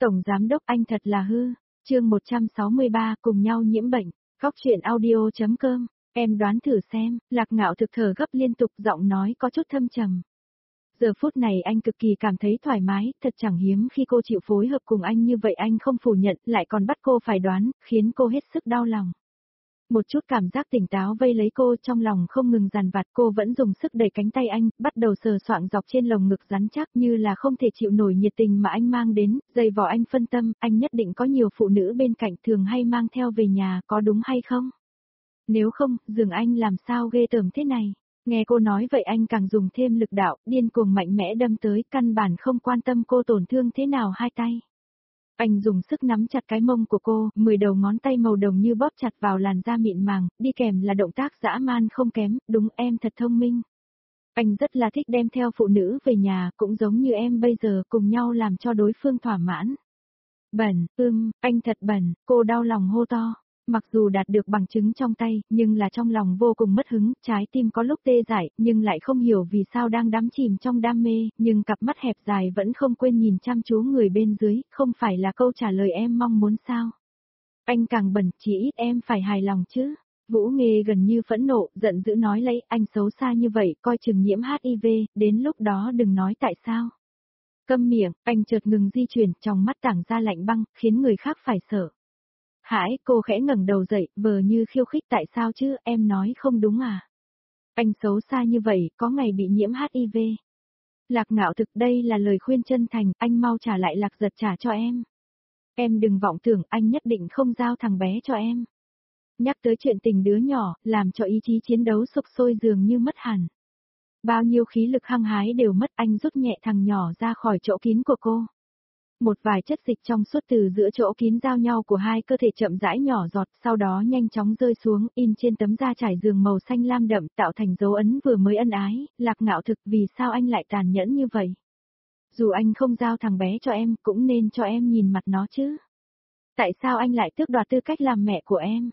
Tổng giám đốc anh thật là hư. Chương 163 cùng nhau nhiễm bệnh. Góc truyện audio.com. Em đoán thử xem, Lạc Ngạo thực thở gấp liên tục, giọng nói có chút thâm trầm. Giờ phút này anh cực kỳ cảm thấy thoải mái, thật chẳng hiếm khi cô chịu phối hợp cùng anh như vậy, anh không phủ nhận, lại còn bắt cô phải đoán, khiến cô hết sức đau lòng. Một chút cảm giác tỉnh táo vây lấy cô, trong lòng không ngừng dằn vặt, cô vẫn dùng sức đẩy cánh tay anh, bắt đầu sờ soạng dọc trên lồng ngực rắn chắc, như là không thể chịu nổi nhiệt tình mà anh mang đến, dày vò anh phân tâm, anh nhất định có nhiều phụ nữ bên cạnh thường hay mang theo về nhà, có đúng hay không? Nếu không, giường anh làm sao ghê tởm thế này? Nghe cô nói vậy anh càng dùng thêm lực đạo, điên cuồng mạnh mẽ đâm tới, căn bản không quan tâm cô tổn thương thế nào hai tay. Anh dùng sức nắm chặt cái mông của cô, 10 đầu ngón tay màu đồng như bóp chặt vào làn da mịn màng, đi kèm là động tác dã man không kém, đúng em thật thông minh. Anh rất là thích đem theo phụ nữ về nhà, cũng giống như em bây giờ, cùng nhau làm cho đối phương thỏa mãn. Bẩn, anh thật bẩn, cô đau lòng hô to. Mặc dù đạt được bằng chứng trong tay, nhưng là trong lòng vô cùng mất hứng, trái tim có lúc tê dại, nhưng lại không hiểu vì sao đang đắm chìm trong đam mê, nhưng cặp mắt hẹp dài vẫn không quên nhìn chăm chú người bên dưới, không phải là câu trả lời em mong muốn sao. Anh càng bẩn, chỉ ít em phải hài lòng chứ. Vũ Nghê gần như phẫn nộ, giận dữ nói lấy, anh xấu xa như vậy, coi chừng nhiễm HIV, đến lúc đó đừng nói tại sao. Câm miệng, anh chợt ngừng di chuyển, trong mắt tảng ra lạnh băng, khiến người khác phải sợ. Hãi, cô khẽ ngẩng đầu dậy, vờ như khiêu khích, tại sao chứ, em nói không đúng à? Anh xấu xa như vậy, có ngày bị nhiễm HIV. Lạc Ngạo thực, đây là lời khuyên chân thành, anh mau trả lại Lạc Giật trả cho em. Em đừng vọng tưởng, anh nhất định không giao thằng bé cho em. Nhắc tới chuyện tình đứa nhỏ, làm cho ý chí chiến đấu sục sôi dường như mất hẳn. Bao nhiêu khí lực hăng hái đều mất, anh rút nhẹ thằng nhỏ ra khỏi chỗ kín của cô. Một vài chất dịch trong suốt từ giữa chỗ kín giao nhau của hai cơ thể chậm rãi nhỏ giọt, sau đó nhanh chóng rơi xuống, in trên tấm da trải giường màu xanh lam đậm, tạo thành dấu ấn vừa mới ân ái. Lạc Ngạo thực, vì sao anh lại tàn nhẫn như vậy? Dù anh không giao thằng bé cho em, cũng nên cho em nhìn mặt nó chứ. Tại sao anh lại tước đoạt tư cách làm mẹ của em?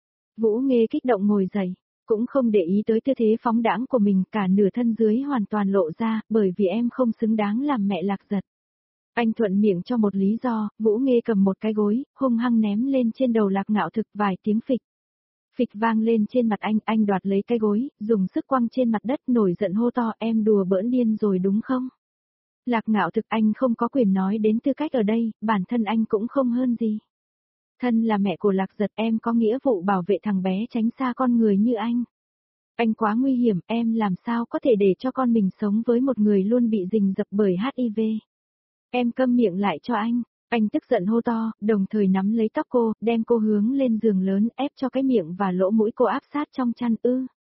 Vũ Nghê kích động ngồi dậy, cũng không để ý tới tư thế phóng đãng của mình, cả nửa thân dưới hoàn toàn lộ ra, bởi vì em không xứng đáng làm mẹ Lạc Giật. Anh thuận miệng cho một lý do, Vũ Nghê cầm một cái gối, hung hăng ném lên trên đầu Lạc Ngạo thực, vài tiếng phịch. Phịch vang lên trên mặt anh đoạt lấy cái gối, dùng sức quăng trên mặt đất, nổi giận hô to, em đùa bỡn điên rồi đúng không? Lạc Ngạo thực, anh không có quyền nói đến tư cách ở đây, bản thân anh cũng không hơn gì. Thân là mẹ của Lạc Giật, em có nghĩa vụ bảo vệ thằng bé tránh xa con người như anh. Anh quá nguy hiểm, em làm sao có thể để cho con mình sống với một người luôn bị rình rập bởi HIV. Em câm miệng lại cho anh tức giận hô to, đồng thời nắm lấy tóc cô, đem cô hướng lên giường lớn, ép cho cái miệng và lỗ mũi cô áp sát trong chăn.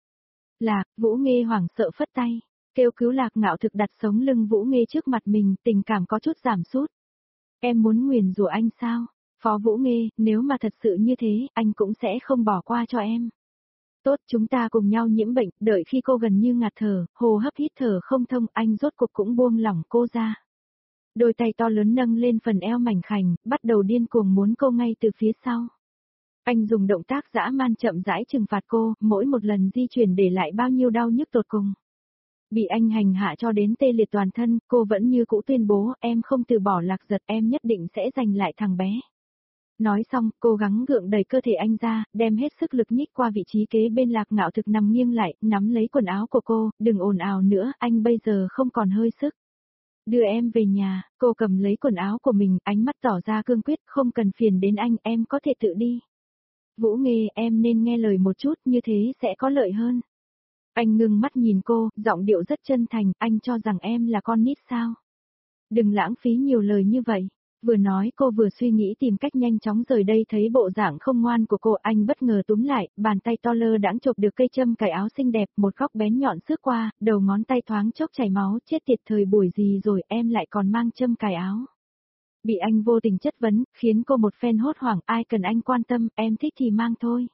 Lạc, Vũ Nghê hoảng sợ phất tay, kêu cứu. Lạc Ngạo thực đặt sống lưng Vũ Nghê trước mặt mình, tình cảm có chút giảm sút. Em muốn nguyền rủa anh sao? Phó Vũ Nghê, nếu mà thật sự như thế, anh cũng sẽ không bỏ qua cho em. Tốt, chúng ta cùng nhau nhiễm bệnh, đợi khi cô gần như ngạt thở, hô hấp hít thở không thông, anh rốt cuộc cũng buông lỏng cô ra. Đôi tay to lớn nâng lên phần eo mảnh khảnh, bắt đầu điên cuồng muốn cô ngay từ phía sau. Anh dùng động tác dã man chậm rãi trừng phạt cô, mỗi một lần di chuyển để lại bao nhiêu đau nhức tột cùng. Bị anh hành hạ cho đến tê liệt toàn thân, cô vẫn như cũ tuyên bố, em không từ bỏ Lạc Giật, em nhất định sẽ giành lại thằng bé. Nói xong, cố gắng gượng đẩy cơ thể anh ra, đem hết sức lực nhích qua vị trí kế bên Lạc Ngạo thực nằm nghiêng lại, nắm lấy quần áo của cô, đừng ồn ào nữa, anh bây giờ không còn hơi sức. Đưa em về nhà, cô cầm lấy quần áo của mình, ánh mắt tỏ ra cương quyết, không cần phiền đến anh, em có thể tự đi. Vũ Nghê, em nên nghe lời một chút, như thế sẽ có lợi hơn. Anh ngưng mắt nhìn cô, giọng điệu rất chân thành, anh cho rằng em là con nít sao? Đừng lãng phí nhiều lời như vậy. Vừa nói cô vừa suy nghĩ tìm cách nhanh chóng rời đây, thấy bộ dạng không ngoan của cô, anh bất ngờ túm lại, bàn tay to lơ đãng chộp được cây châm cài áo xinh đẹp, một góc bén nhọn xước qua, đầu ngón tay thoáng chốc chảy máu, chết tiệt, thời buổi gì rồi em lại còn mang châm cài áo. Bị anh vô tình chất vấn, khiến cô một phen hốt hoảng, ai cần anh quan tâm, em thích thì mang thôi.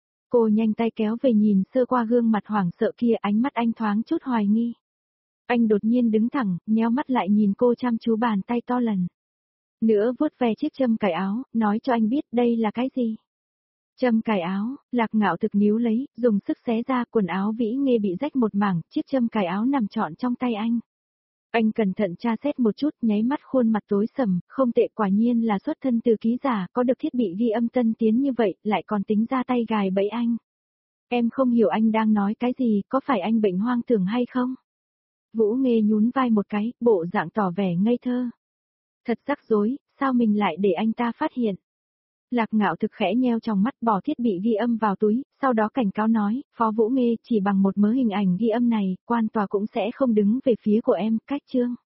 Cô nhanh tay kéo về, nhìn sơ qua gương mặt hoảng sợ kia, ánh mắt anh thoáng chút hoài nghi. Anh đột nhiên đứng thẳng, nheo mắt lại nhìn cô chăm chú, bàn tay to lần nữa vuốt ve chiếc châm cài áo, nói cho anh biết đây là cái gì. Châm cài áo, Lạc Ngạo thực níu lấy, dùng sức xé ra, quần áo Vĩ Nghê bị rách một mảng, chiếc châm cài áo nằm trọn trong tay anh. Anh cẩn thận tra xét một chút, nháy mắt khuôn mặt tối sầm, không tệ, quả nhiên là xuất thân từ ký giả, có được thiết bị ghi âm tân tiến như vậy, lại còn tính ra tay gài bẫy anh. Em không hiểu anh đang nói cái gì, có phải anh bệnh hoang tưởng hay không? Vũ Nghê nhún vai một cái, bộ dạng tỏ vẻ ngây thơ. Thật rắc rối, sao mình lại để anh ta phát hiện? Lạc Ngạo Thực khẽ nheo trong mắt, bỏ thiết bị ghi âm vào túi, sau đó cảnh cáo nói, Phó Vũ Nghê, chỉ bằng một mớ hình ảnh ghi âm này, quan tòa cũng sẽ không đứng về phía của em, cách chương.